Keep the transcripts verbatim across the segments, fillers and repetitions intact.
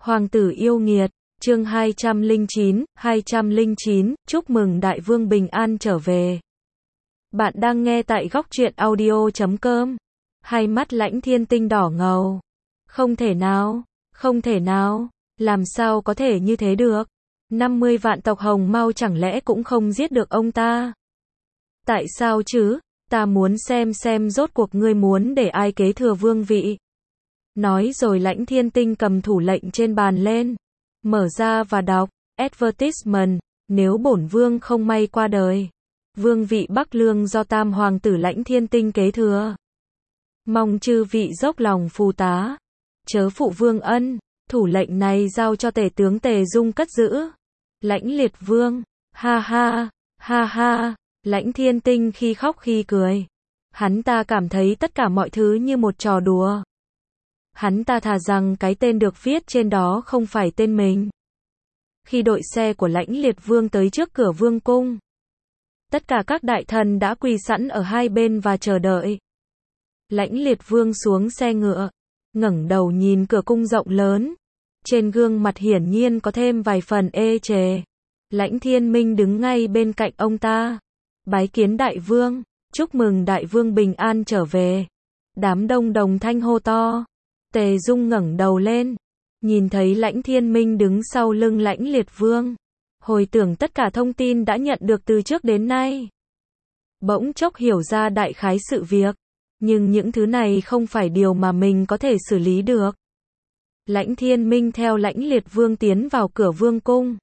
Hoàng tử yêu nghiệt, chương hai trăm lẻ chín, hai trăm lẻ chín, chúc mừng đại vương bình an trở về. Bạn đang nghe tại góc truyện audio chấm com. Hai mắt Lãnh Thiên Tinh đỏ ngầu. Không thể nào, không thể nào, làm sao có thể như thế được? năm mươi vạn tộc Hồng Mao chẳng lẽ cũng không giết được ông ta? Tại sao chứ? Ta muốn xem xem rốt cuộc ngươi muốn để ai kế thừa vương vị. Nói rồi Lãnh Thiên Tinh cầm thủ lệnh trên bàn lên, mở ra và đọc, advertisement, nếu bổn vương không may qua đời, vương vị Bắc Lương do tam hoàng tử Lãnh Thiên Tinh kế thừa. Mong chư vị dốc lòng phù tá, chớ phụ vương ân, thủ lệnh này giao cho tể tướng Tề Dung cất giữ. Lãnh Liệt Vương, ha ha, ha ha, Lãnh Thiên Tinh khi khóc khi cười. Hắn ta cảm thấy tất cả mọi thứ như một trò đùa. Hắn ta thà rằng cái tên được viết trên đó không phải tên mình. Khi đội xe của Lãnh Liệt Vương tới trước cửa vương cung, tất cả các đại thần đã quỳ sẵn ở hai bên và chờ đợi. Lãnh Liệt Vương xuống xe ngựa, ngẩng đầu nhìn cửa cung rộng lớn. Trên gương mặt hiển nhiên có thêm vài phần ê chề. Lãnh Thiên Minh đứng ngay bên cạnh ông ta. Bái kiến đại vương, chúc mừng đại vương bình an trở về. Đám đông đồng thanh hô to. Tề Dung ngẩng đầu lên, nhìn thấy Lãnh Thiên Minh đứng sau lưng Lãnh Liệt Vương, hồi tưởng tất cả thông tin đã nhận được từ trước đến nay. Bỗng chốc hiểu ra đại khái sự việc, nhưng những thứ này không phải điều mà mình có thể xử lý được. Lãnh Thiên Minh theo Lãnh Liệt Vương tiến vào cửa vương cung.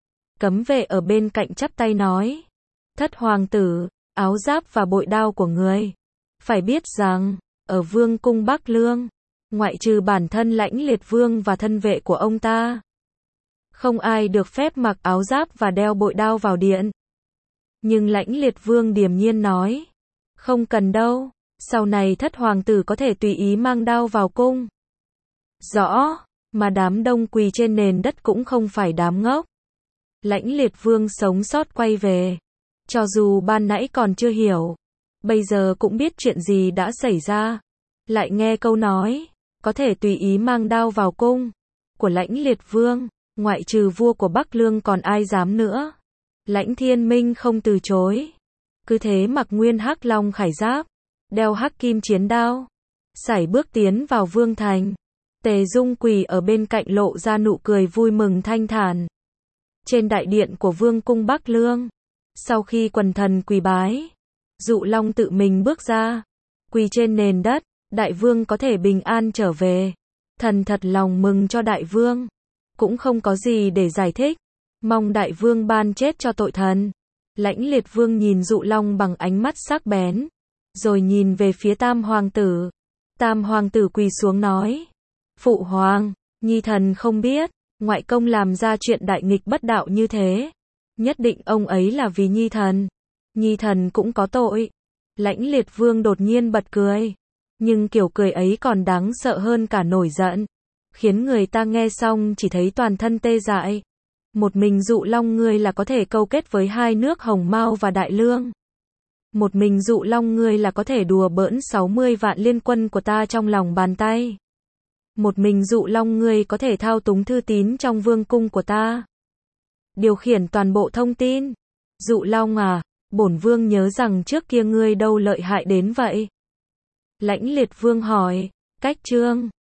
Cấm vệ ở bên cạnh chắp tay nói, thất hoàng tử, áo giáp và bội đao của người. Phải biết rằng, ở vương cung Bắc Lương, ngoại trừ bản thân Lãnh Liệt Vương và thân vệ của ông ta, không ai được phép mặc áo giáp và đeo bội đao vào điện. Nhưng Lãnh Liệt Vương điềm nhiên nói, không cần đâu, sau này thất hoàng tử có thể tùy ý mang đao vào cung. Rõ, mà đám đông quỳ trên nền đất cũng không phải đám ngốc. Lãnh Liệt Vương sống sót quay về, cho dù ban nãy còn chưa hiểu, bây giờ cũng biết chuyện gì đã xảy ra. Lại nghe câu nói, có thể tùy ý mang đao vào cung, của Lãnh Liệt Vương, ngoại trừ vua của Bắc Lương còn ai dám nữa. Lãnh Thiên Minh không từ chối, cứ thế mặc nguyên hắc long khải giáp, đeo hắc kim chiến đao, sải bước tiến vào vương thành. Tề Dung quỳ ở bên cạnh lộ ra nụ cười vui mừng thanh thản. Trên đại điện của vương cung Bắc Lương, sau khi quần thần quỳ bái, Dụ Long tự mình bước ra, quỳ trên nền đất. Đại vương có thể bình an trở về, thần thật lòng mừng cho đại vương, cũng không có gì để giải thích, mong đại vương ban chết cho tội thần. Lãnh Liệt Vương nhìn Dụ Long bằng ánh mắt sắc bén, rồi nhìn về phía tam hoàng tử. Tam hoàng tử quỳ xuống nói, phụ hoàng, nhi thần không biết, ngoại công làm ra chuyện đại nghịch bất đạo như thế, nhất định ông ấy là vì nhi thần, nhi thần cũng có tội. Lãnh Liệt Vương đột nhiên bật cười, nhưng kiểu cười ấy còn đáng sợ hơn cả nổi giận, khiến người ta nghe xong chỉ thấy toàn thân tê dại. Một mình Dụ Long ngươi là có thể câu kết với hai nước Hồng Mao và Đại Lương. Một mình Dụ Long ngươi là có thể đùa bỡn sáu mươi vạn liên quân của ta trong lòng bàn tay. Một mình Dụ Long ngươi có thể thao túng thư tín trong vương cung của ta, điều khiển toàn bộ thông tin. Dụ Long à, bổn vương nhớ rằng trước kia ngươi đâu lợi hại đến vậy. Lãnh Liệt Vương hỏi, cách chương